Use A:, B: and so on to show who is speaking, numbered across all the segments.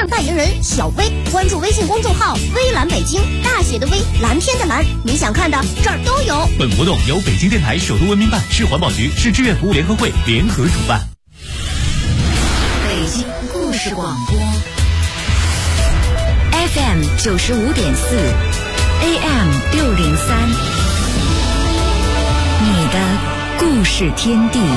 A: 代言人小薇。关注微信公众号微蓝北京，大写的微，蓝天的蓝，你想看的这儿都有。
B: 本活动由北京电台首都文明办、市环保局、市志愿服务联合会联合主办。
C: 北京故事广播 FM 95.4 AM 603，你的故事天地。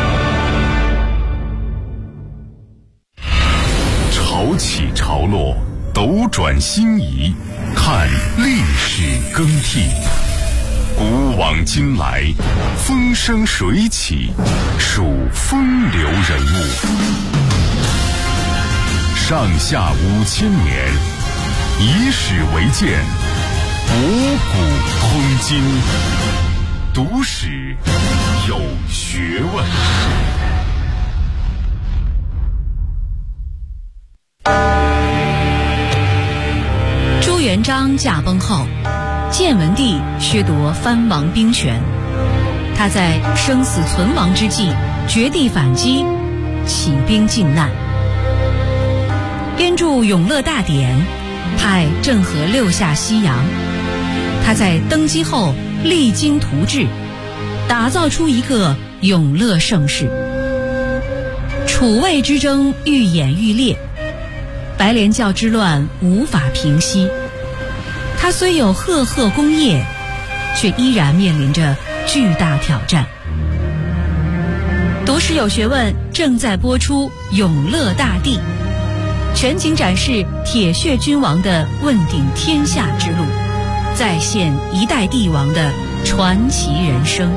D: 潮起潮落，斗转星移，看历史更替。古往今来，风生水起，数风流人物。上下5000年，以史为鉴，博古通今，读史有学问。
E: 朱元璋驾崩后，建文帝削夺藩王兵权，他在生死存亡之际绝地反击，起兵靖难，编著《永乐大典》，派郑和六下西洋。他在登基后励精图治，打造出一个永乐盛世。楚魏之争愈演愈烈，白莲教之乱无法平息。他虽有赫赫功业，却依然面临着巨大挑战。读史有学问正在播出《永乐大帝》，全景展示铁血君王的问鼎天下之路，再现一代帝王的传奇人生。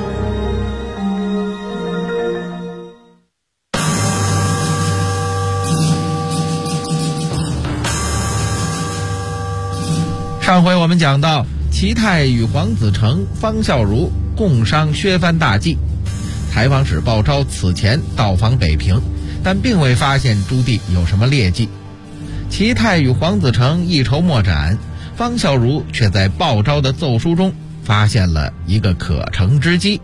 F: 上回我们讲到，齐泰与黄子成、方孝孺共商削藩大计。采访使鲍昭此前到访北平，但并未发现朱棣有什么劣迹。齐泰与黄子成一筹莫展，方孝孺却在鲍昭的奏书中发现了一个可乘之机。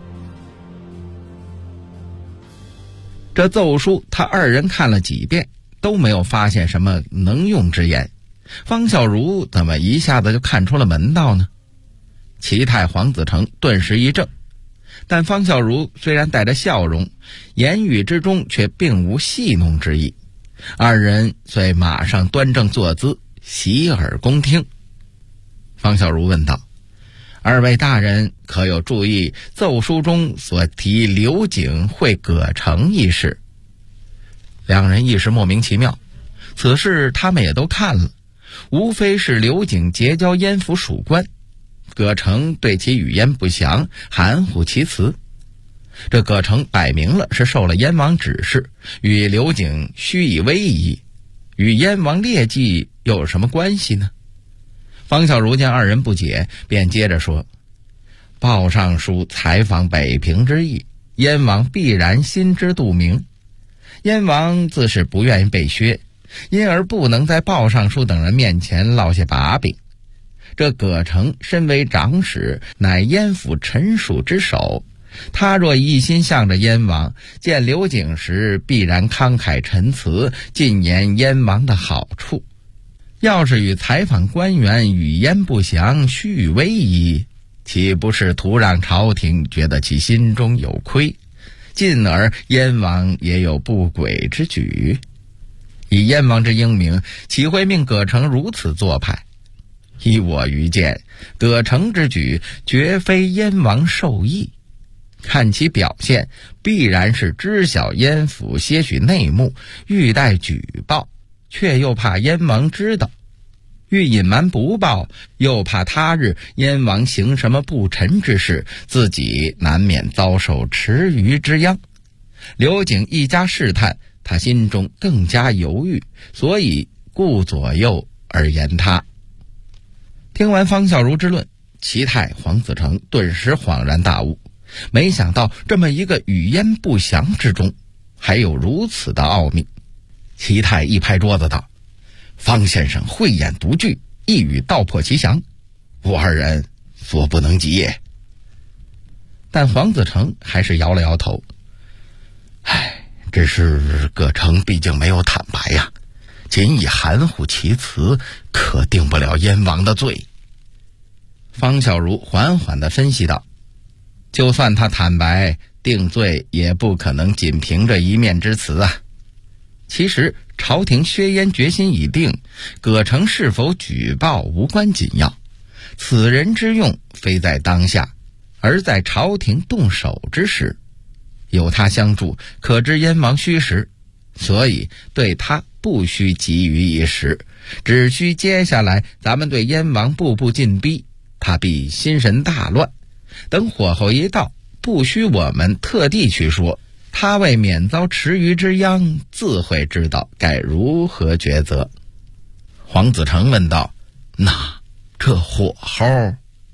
F: 这奏书他二人看了几遍，都没有发现什么能用之言。方孝孺怎么一下子就看出了门道呢？齐泰、黄子成顿时一怔，但方孝孺虽然带着笑容，言语之中却并无戏弄之意。二人遂马上端正坐姿，洗耳恭听。方孝孺问道：“二位大人可有注意奏书中所提刘景会葛城一事？”两人一时莫名其妙，此事他们也都看了，无非是刘景结交燕府属官，葛城对其语焉不详，含糊其辞。这葛城摆明了是受了燕王指示，与刘景虚以威仪，与燕王劣迹又有什么关系呢？方孝孺见二人不解，便接着说：“鲍尚书采访北平之意，燕王必然心知肚明。燕王自是不愿意被削，因而不能在鲍尚书等人面前落下把柄。这葛城身为长史，乃燕府臣属之首，他若一心向着燕王，见刘景时必然慷慨陈词，进言燕王的好处。要是与采访官员语焉不详，虚与委蛇，岂不是徒让朝廷觉得其心中有亏，进而燕王也有不轨之举？以燕王之英明，岂会命葛城如此做派？依我愚见，葛城之举绝非燕王授意，看其表现，必然是知晓燕府些许内幕，欲待举报，却又怕燕王知道，欲隐瞒不报，又怕他日燕王行什么不臣之事，自己难免遭受池鱼之殃。刘景一加试探，他心中更加犹豫，所以顾左右而言他。听完方孝孺之论，齐泰、黄子成顿时恍然大悟，没想到这么一个语焉不详之中，还有如此的奥秘。齐泰一拍桌子道：“方先生慧眼独具，一语道破其详，我二人所不能及也。”但黄子成还是摇了摇头：“这事葛城毕竟没有坦白呀， 仅以含糊其辞，可定不了燕王的罪。方孝孺缓缓地分析道，就算他坦白定罪，也不可能仅凭这一面之词啊。其实朝廷削燕决心已定，葛城是否举报无关紧要，此人之用非在当下，而在朝廷动手之时。有他相助，可知燕王虚实，所以对他不需急于一时，只需接下来咱们对燕王步步进逼，他必心神大乱。等火候一到，不需我们特地去说，他为免遭池鱼之殃，自会知道该如何抉择。黄子成问道，那这火候？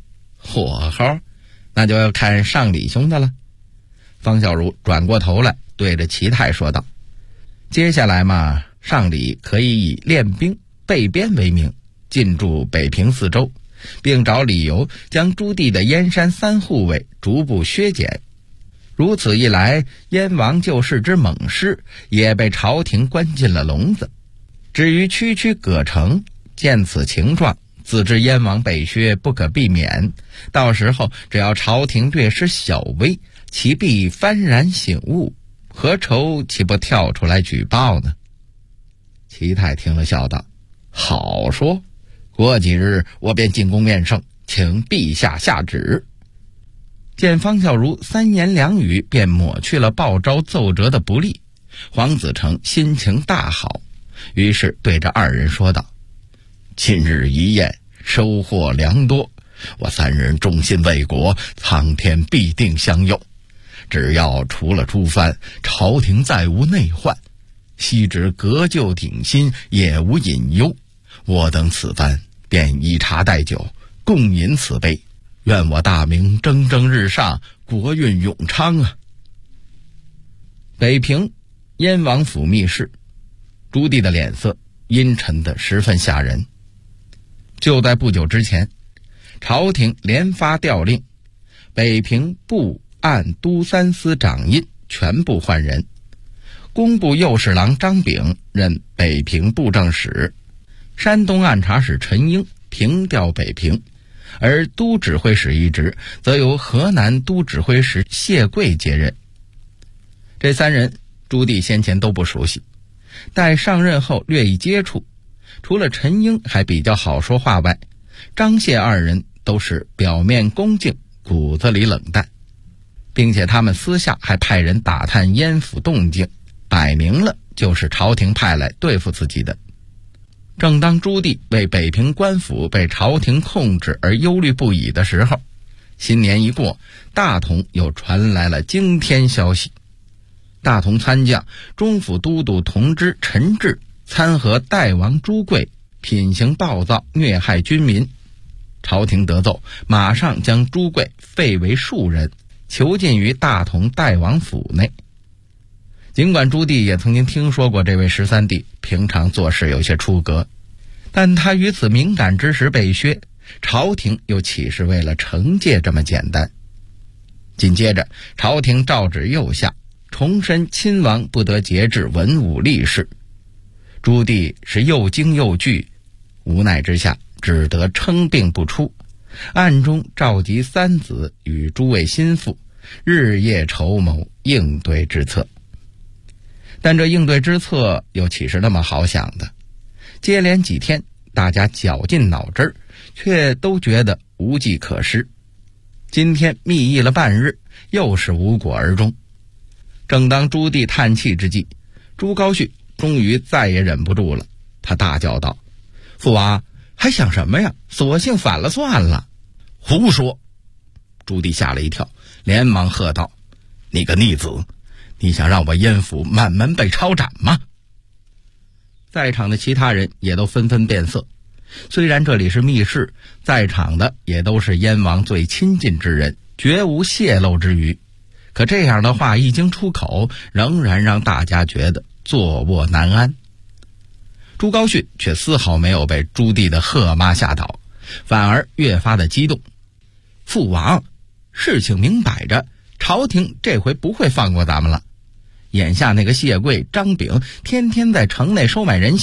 F: 那就要看上李兄的了。方孝孺转过头来对着齐泰说道，接下来嘛，上李可以以练兵备边为名，进驻北平四周，并找理由将朱棣的燕山3护卫逐步削减。如此一来，燕王救世之猛士也被朝廷关进了笼子。至于区葛城，见此情状，自知燕王被削不可避免，到时候只要朝廷略施小威，其必幡然醒悟，何愁岂不跳出来举报呢？齐泰听了笑道，好说，过几日我便进宫面圣，请陛下下旨。见方孝孺3言2语便抹去了报招奏折的不利，黄子成心情大好，于是对着2人说道，今日一宴，收获良多，我3人忠心为国，苍天必定相佑。只要除了朱藩，朝廷再无内患，昔之革旧鼎新，也无隐忧。我等此番便以茶代酒，共饮此杯，愿我大明蒸蒸日上，国运永昌啊！北平燕王府密室，朱棣的脸色阴沉得十分吓人。就在不久之前，朝廷连发调令，北平部按都3司掌印全部换人，工部右侍郎张炳任北平布政使，山东按察使陈英平调北平，而都指挥使一职则由河南都指挥使谢贵接任。这3人朱棣先前都不熟悉，待上任后略一接触，除了陈英还比较好说话外，张谢2人都是表面恭敬，骨子里冷淡，并且他们私下还派人打探燕府动静，摆明了就是朝廷派来对付自己的。正当朱棣为北平官府被朝廷控制而忧虑不已的时候，新年一过，大同又传来了惊天消息。大同参将中府都督同知陈志参合代王朱贵品行暴躁，虐害军民。朝廷得奏，马上将朱贵废为庶人，囚禁于大同代王府内。尽管朱棣也曾经听说过这位13弟平常做事有些出格，但他于此敏感之时被削，朝廷又岂是为了惩戒这么简单？紧接着，朝廷诏旨又下，重申亲王不得节制文武力士。朱棣是又惊又惧，无奈之下只得称病不出，暗中召集3子与诸位心腹，日夜筹谋应对之策。但这应对之策又岂是那么好想的？接连几天，大家绞尽脑汁，却都觉得无计可施。今天密议了半日，又是无果而终。正当朱棣叹气之际，朱高煦终于再也忍不住了，他大叫道：“父王，还想什么呀？索性反了算了！”胡说！朱棣吓了一跳，连忙喝道：“你个逆子！你想让我燕府满门被抄斩吗？”在场的其他人也都纷纷变色。虽然这里是密室，在场的也都是燕王最亲近之人，绝无泄露之虞。可这样的话一经出口，仍然让大家觉得坐卧难安。朱高煦却丝毫没有被朱棣的喝骂吓倒，反而越发的激动。父王，事情明摆着，朝廷这回不会放过咱们了。眼下那个谢贵、张炳天天在城内收买人心，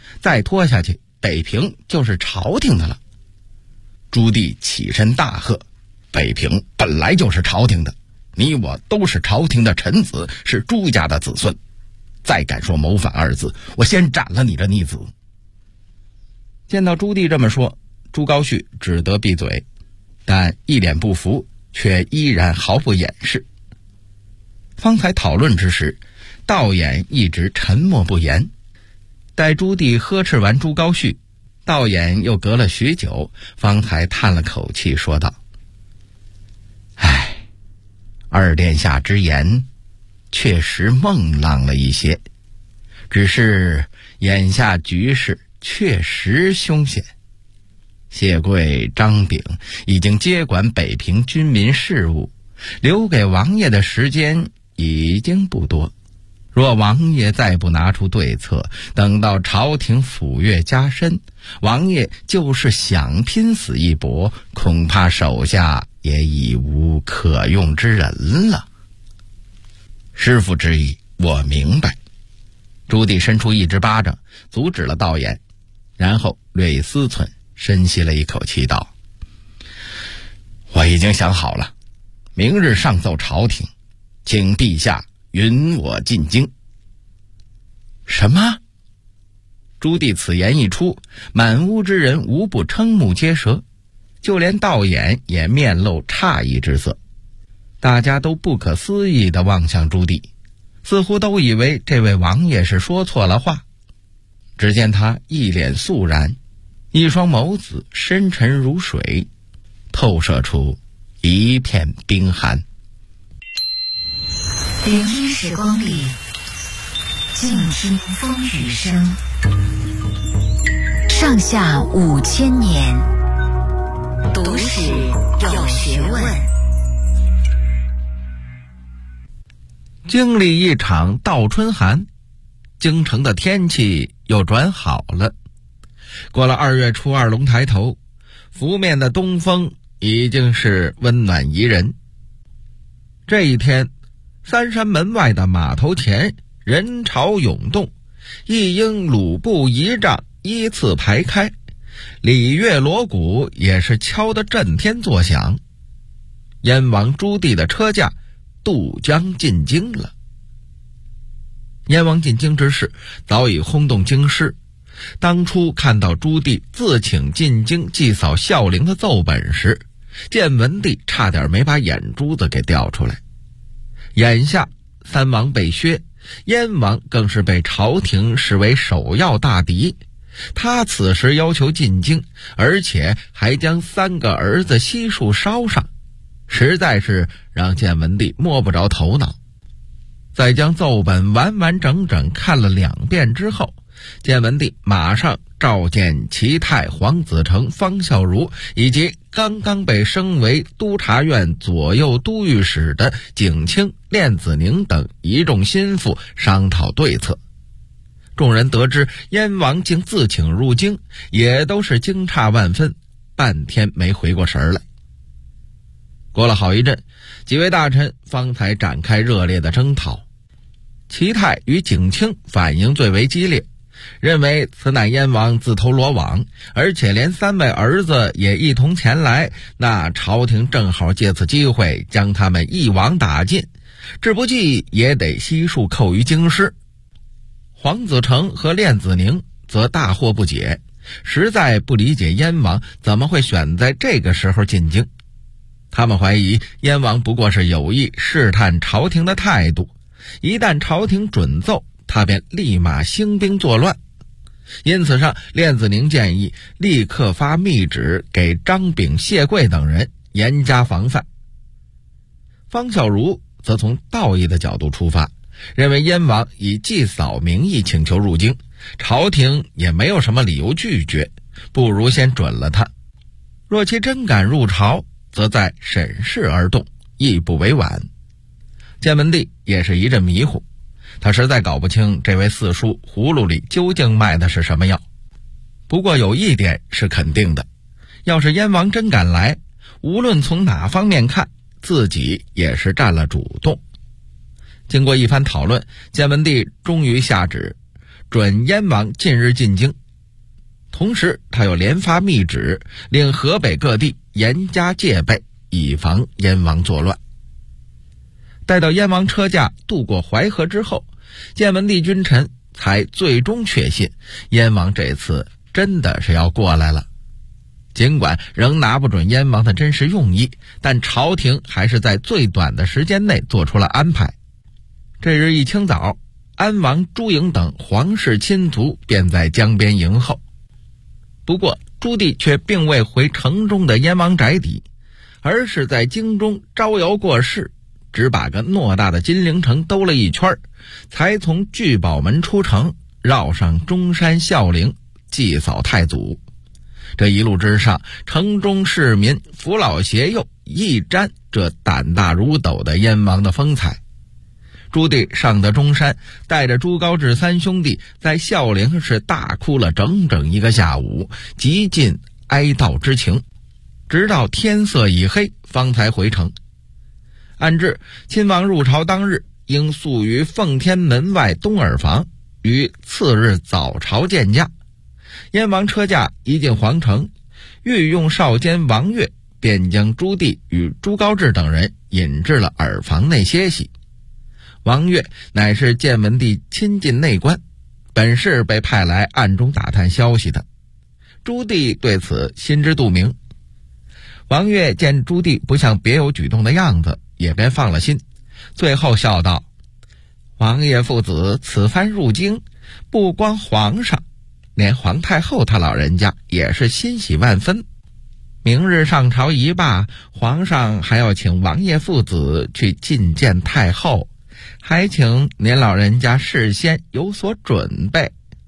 F: 再拖下去，北平就是朝廷的了。朱棣起身大喝：北平本来就是朝廷的，你我都是朝廷的臣子，是朱家的子孙，再敢说谋反二字，我先斩了你这逆子。见到朱棣这么说，朱高煦只得闭嘴，但一脸不服，却依然毫不掩饰。方才讨论之时，道衍一直沉默不言。待朱棣呵斥完朱高煦，道衍又隔了许久，方才叹了口气说道：唉，二殿下之言确实梦浪了一些，只是眼下局势确实凶险。谢贵、张炳已经接管北平军民事务，留给王爷的时间已经不多。若王爷再不拿出对策，等到朝廷抚越加深，王爷就是想拼死一搏，恐怕手下也已无可用之人了。师父之意我明白。朱棣伸出一只巴掌阻止了道衍，然后略一思忖，深吸了一口气道：我已经想好了，明日上奏朝廷，请陛下允我进京。什么？朱棣此言一出，满屋之人无不瞠目结舌，就连道衍也面露诧异之色。大家都不可思议地望向朱棣，似乎都以为这位王爷是说错了话。只见他一脸肃然，一双眸子深沉如水，透射出一片冰寒。
C: 聆听时光里，静听风雨声。上下5000年，读史有学问。
F: 经历一场倒春寒，京城的天气又转好了。过了2月初2龙抬头，拂面的东风已经是温暖宜人。这一天，三山门外的码头前人潮涌动，一应鲁布仪仗依次排开，礼乐锣鼓也是敲得震天作响。燕王朱棣的车驾渡江进京了。燕王进京之事早已轰动京师，当初看到朱棣自请进京祭扫孝陵的奏本时，建文帝差点没把眼珠子给掉出来。眼下三王被削，燕王更是被朝廷视为首要大敌，他此时要求进京，而且还将3个儿子悉数烧上，实在是让建文帝摸不着头脑。在将奏本完完整整看了2遍之后，建文帝马上召见齐泰、黄子成、方孝孺以及刚刚被升为督察院左右都御史的景清、练子宁等一众心腹商讨对策。众人得知燕王竟自请入京，也都是惊诧万分，半天没回过神来。过了好一阵，几位大臣方才展开热烈的征讨。齐泰与景清反应最为激烈，认为此乃燕王自投罗网，而且连3位儿子也一同前来，那朝廷正好借此机会将他们一网打尽，志不济也得悉数扣于京师。黄子成和练子宁则大惑不解，实在不理解燕王怎么会选在这个时候进京。他们怀疑燕王不过是有意试探朝廷的态度，一旦朝廷准奏，他便立马兴兵作乱。因此上，练子宁建议立刻发密旨给张炳、谢贵等人严加防范。方孝孺则从道义的角度出发，认为燕王以祭扫名义请求入京，朝廷也没有什么理由拒绝，不如先准了他。若其真敢入朝，则再审视而动，亦不为晚。建文帝也是一阵迷糊，他实在搞不清这位四叔葫芦里究竟卖的是什么药。不过有一点是肯定的，要是燕王真敢来，无论从哪方面看，自己也是占了主动。经过一番讨论，建文帝终于下旨， 准燕王近日进京，同时他又连发密旨，令河北各地严加戒备，以防燕王作乱。待到燕王车驾渡过淮河之后，建文帝君臣才最终确信燕王这次真的是要过来了。尽管仍拿不准燕王的真实用意，但朝廷还是在最短的时间内做出了安排。这日一清早，安王朱颖等皇室亲族便在江边迎候。不过朱棣却并未回城中的燕王宅邸，而是在京中招摇过市，只把个偌大的金陵城兜了一圈，才从聚宝门出城，绕上中山孝陵祭扫太祖。这一路之上，城中市民扶老携幼，一沾这胆大如斗的燕王的风采。朱棣上得中山，带着朱高炽三兄弟在孝陵是大哭了整整一个下午，极尽哀悼之情，直到天色已黑方才回城。按制亲王入朝当日应宿于奉天门外东耳房，于次日早朝见驾。燕王车驾一进皇城，御用少监王悦便将朱棣与朱高炽等人引至了耳房内歇息。王悦乃是建文帝亲近内官，本是被派来暗中打探消息的。朱棣对此心知肚明。王悦见朱棣不像别有举动的样子，也便放了心，最后笑道：王爷父子此番入京，不光皇上，连皇太后他老人家也是欣喜万分。明日上朝一罢，皇上还要请王爷父子去觐见太后，还请您老人家事先有所准备。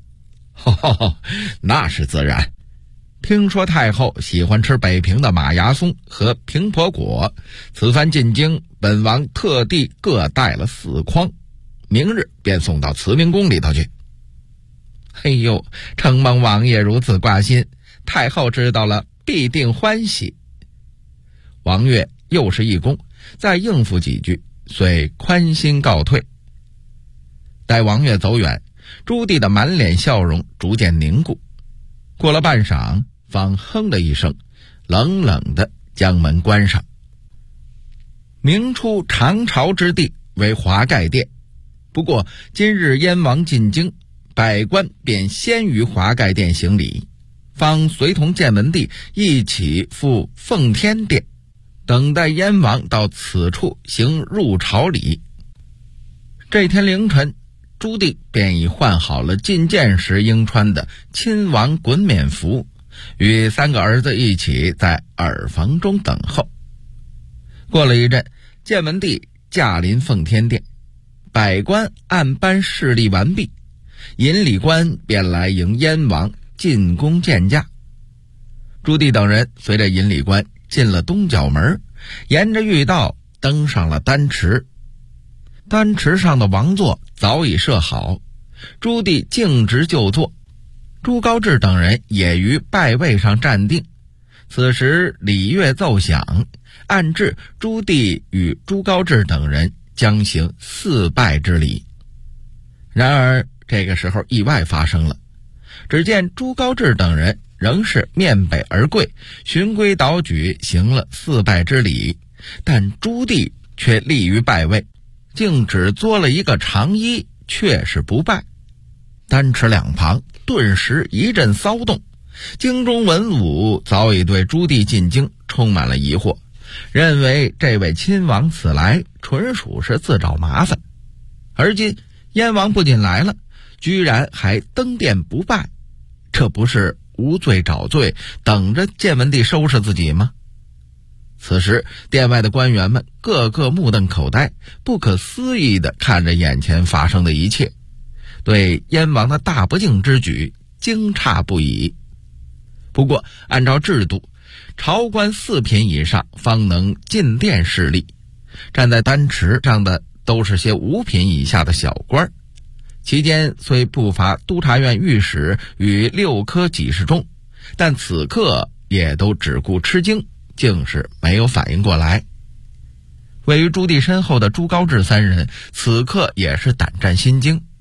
F: 那是自然。听说太后喜欢吃北平的马牙松和平婆果，此番进京，本王特地各带了4筐，明日便送到慈明宫里头去。嘿呦，承蒙王爷如此挂心，太后知道了必定欢喜。王悦又是一躬，再应付几句，遂宽心告退。待王悦走远，朱棣的满脸笑容逐渐凝固，过了半晌，方哼了一声，冷冷地将门关上。明初长朝之地为华盖殿，不过今日燕王进京，百官便先于华盖殿行礼，方随同建文帝一起赴奉天殿，等待燕王到此处行入朝礼。这天凌晨，朱棣便已换好了觐见时应穿的亲王衮冕服，与3个儿子一起在耳房中等候。过了一阵，建文帝驾临奉天殿，百官按班侍立完毕，引礼官便来迎燕王进宫见驾。朱棣等人随着引礼官进了东角门，沿着御道登上了丹池。丹池上的王座早已设好，朱棣径直就坐，朱高炽等人也于拜位上站定。此时礼乐奏响，按制朱棣与朱高炽等人将行4拜之礼。然而这个时候意外发生了，只见朱高炽等人仍是面北而跪，循规蹈矩行了4拜之礼，但朱棣却立于拜位，竟只作了一个长揖，却是不拜。丹池两旁顿时一阵骚动，京中文武早已对朱棣进京充满了疑惑，认为这位亲王此来纯属是自找麻烦。而今燕王不仅来了，居然还登殿不拜，这不是无罪找罪，等着建文帝收拾自己吗？此时殿外的官员们个个目瞪口呆，不可思议地看着眼前发生的一切，对燕王的大不敬之举惊诧不已。不过按照制度，朝官4品以上方能进殿侍立，站在丹池上的都是些5品以下的小官，其间虽不乏督察院御史与6科给事中，但此刻也都只顾吃惊，竟是没有反应过来。位于朱棣身后的朱高炽3人此刻也是胆战心惊，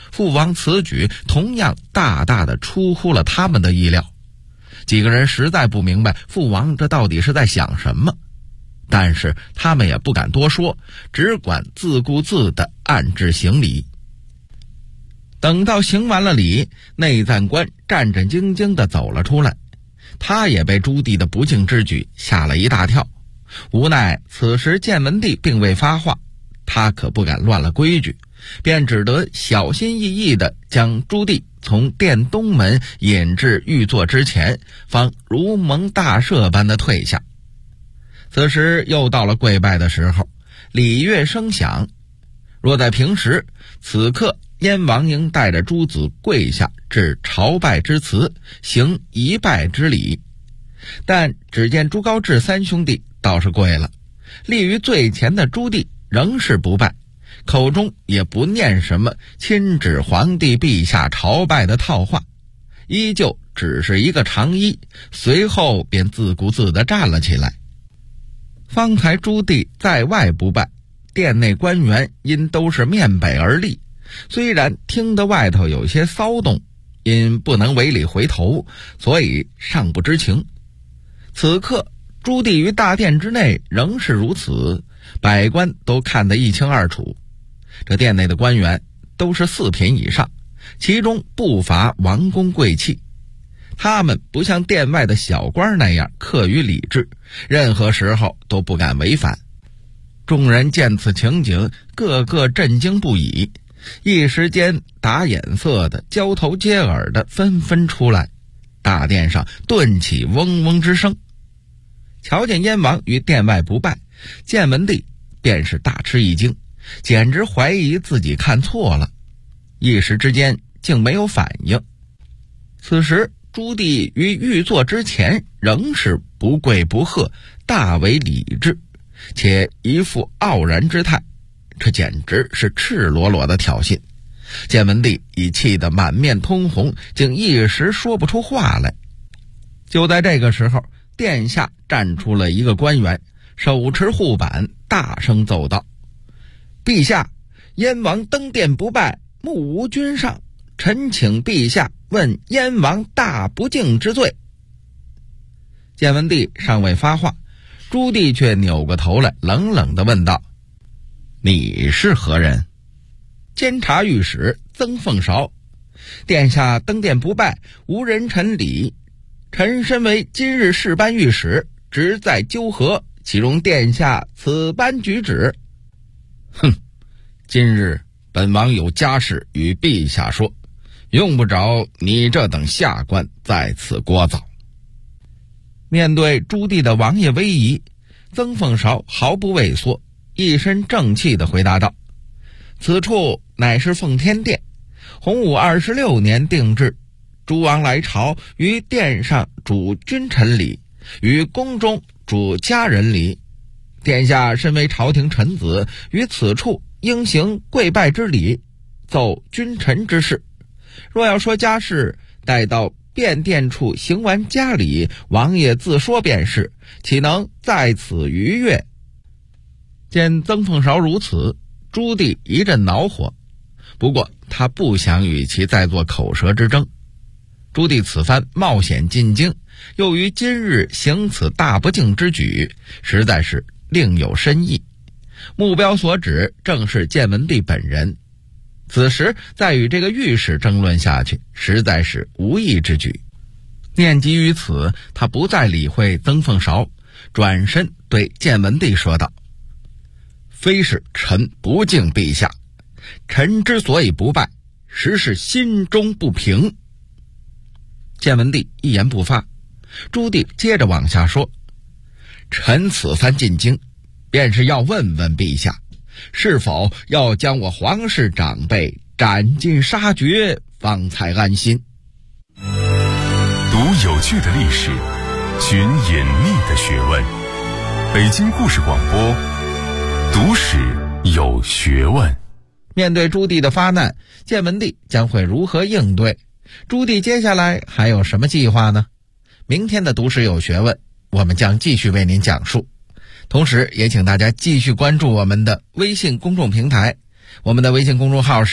F: 父王此举同样大大的出乎了他们的意料。几个人实在不明白父王这到底是在想什么，但是他们也不敢多说，只管自顾自地按制行礼。等到行完了礼，内赞官战战兢兢地走了出来，他也被朱棣的不敬之举吓了一大跳。无奈此时建文帝并未发话，他可不敢乱了规矩，便只得小心翼翼地将朱棣从殿东门引至御座之前，方如蒙大赦般的退下。此时又到了跪拜的时候，礼乐声响。若在平时，此刻燕王应带着诸子跪下致朝拜之辞，行一拜之礼。但只见朱高炽三兄弟倒是跪了，立于最前的朱棣仍是不拜，口中也不念什么亲指皇帝陛下朝拜的套话，依旧只是一个长揖，随后便自顾自地站了起来。方才朱棣在外不拜，殿内官员因都是面北而立，虽然听得外头有些骚动，因不能违礼回头，所以尚不知情。此刻朱棣于大殿之内仍是如此，百官都看得一清二楚。这殿内的官员都是4品以上，其中不乏王公贵戚，他们不像殿外的小官那样刻于礼制，任何时候都不敢违反。众人见此情景，个个震惊不已，一时间打眼色的、交头接耳的纷纷出来，大殿上顿起嗡嗡之声。瞧见燕王于殿外不拜，建文帝便是大吃一惊，简直怀疑自己看错了，一时之间竟没有反应。此时朱棣于御座之前仍是不跪不贺，大为礼制，且一副傲然之态，这简直是赤裸裸的挑衅。建文帝已气得满面通红，竟一时说不出话来。就在这个时候，殿下站出了一个官员，手持护板，大声奏道：陛下，燕王登殿不拜，目无君上，臣请陛下问燕王大不敬之罪。建文帝尚未发话，朱棣却扭过头来，冷冷地问道：你是何人？监察御史曾凤韶。殿下登殿不拜，无人陈礼，臣身为今日事班御史，职在纠合，岂容殿下此般举止？哼，今日本王有家事与陛下说，用不着你这等下官在此聒噪。面对朱棣的王爷威仪，曾凤韶毫不畏缩，一身正气地回答道：此处乃是奉天殿，洪武26年定制，诸王来朝于殿上主君臣礼，于宫中主家人礼。殿下身为朝廷臣子，于此处应行跪拜之礼，奏君臣之事。若要说家事，待到便殿处行完家礼，王爷自说便是，岂能在此逾越？见曾凤韶如此，朱棣一阵恼火，不过他不想与其再做口舌之争。朱棣此番冒险进京，又于今日行此大不敬之举，实在是另有深意，目标所指正是建文帝本人。此时再与这个御史争论下去，实在是无益之举。念及于此，他不再理会曾凤韶，转身对建文帝说道：非是臣不敬陛下，臣之所以不拜，实是心中不平。建文帝一言不发，朱棣接着往下说：臣此番进京，便是要问问陛下，是否要将我皇室长辈斩尽杀绝，方才安心。
D: 读有趣的历史，寻隐秘的学问。北京故事广播，读史有学问。
F: 面对朱棣的发难，建文帝将会如何应对？朱棣接下来还有什么计划呢？明天的读史有学问，我们将继续为您讲述。同时也请大家继续关注我们的微信公众平台，我们的微信公众号是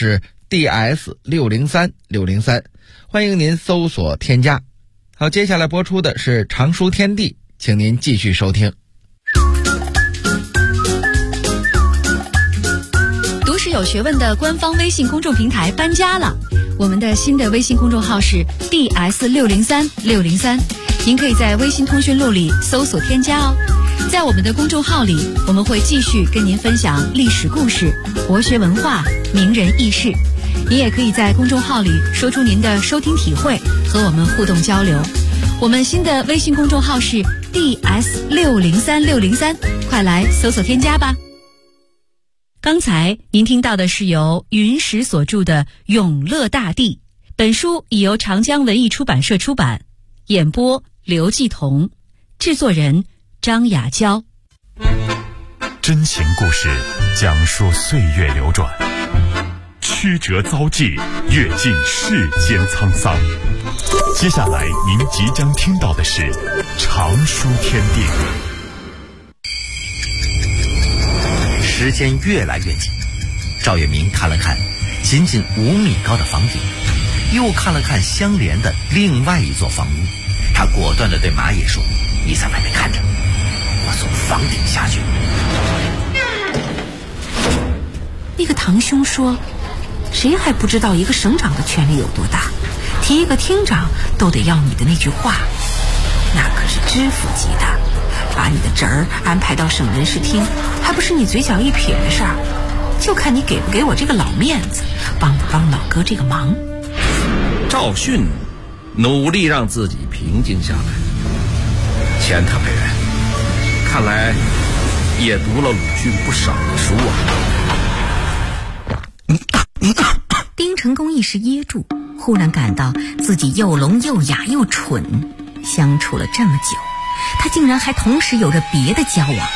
F: DS603603，欢迎您搜索添加。好，接下来播出的是常书天地，请您继续收听。
E: 读史有学问的官方微信公众平台搬家了，我们的新的微信公众号是 DS603603，您可以在微信通讯录里搜索添加哦。在我们的公众号里，我们会继续跟您分享历史故事、国学文化、名人轶事。您也可以在公众号里说出您的收听体会，和我们互动交流。我们新的微信公众号是 DS603603，快来搜索添加吧。刚才您听到的是由云石所著的《永乐大帝》，本书已由长江文艺出版社出版，演播刘继彤，制作人张雅娇。
D: 真情故事讲述岁月流转，曲折遭际，阅尽世间沧桑。接下来您即将听到的是常书天地。
G: 时间越来越近，赵月明看了看仅仅5米高的房顶，又看了看相连的另外一座房屋，他果断地对马野说：“你在外面看着，我从房顶下去。”
C: 那个堂兄说，谁还不知道一个省长的权力有多大，提一个厅长都得要你的那句话，那可是知府级的，把你的侄儿安排到省人事厅，还不是你嘴角一撇的事儿，就看你给不给我这个老面子，帮不帮老哥这个忙。
H: 赵训努力让自己平静下来，钱特派员看来也读了鲁迅不少的书啊。
C: 丁成功一时噎住，忽然感到自己又聋又哑又蠢，相处了这么久，他竟然还同时有着别的交往。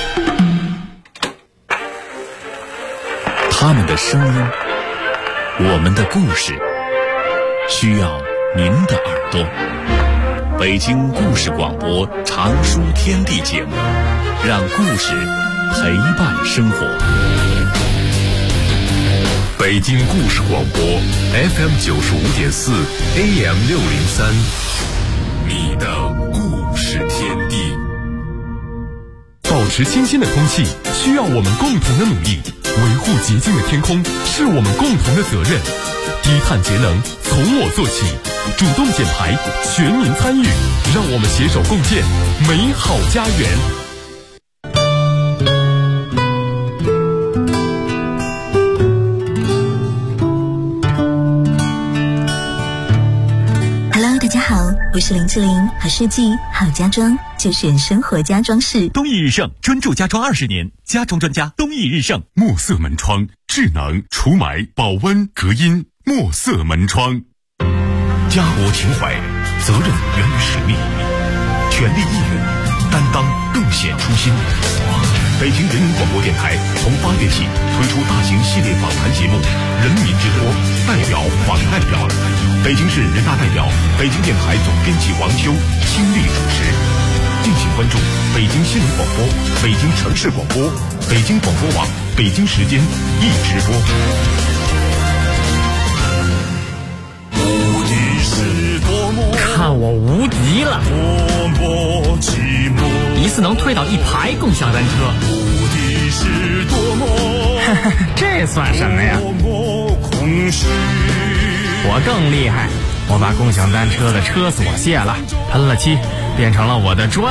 B: 他们的声音，我们的故事，需要您的耳朵。北京故事广播常书天地节目，让故事陪伴生活。
D: 北京故事广播 FM 95.4 AM 603，你的故事天地。
I: 保持清新的空气需要我们共同的努力，维护洁净的天空是我们共同的责任。低碳节能从我做起，主动减排，全民参与，让我们携手共建美好家园。
C: 大家好，我是林志玲，好设计好家装就选生活家装饰。
B: 东义日盛专注家装20年，家装专家东义日盛。
D: 墨色门窗，智能除霾、保温、隔音。墨色门窗，家国情怀，责任源于使命，全力以赴，担当更显初心。北京人民广播电台从8月起推出大型系列访谈节目《人民之播》，代表访代表。北京市人大代表、北京电台总编辑王秋亲力主持。敬请关注北京新闻广播、北京城市广播、北京广播网、北京时间一直播。
J: 看我无敌了！一次能推倒1排共享单车，这算什么呀？我更厉害，我把共享单车的车锁卸了，喷了漆，变成了我的专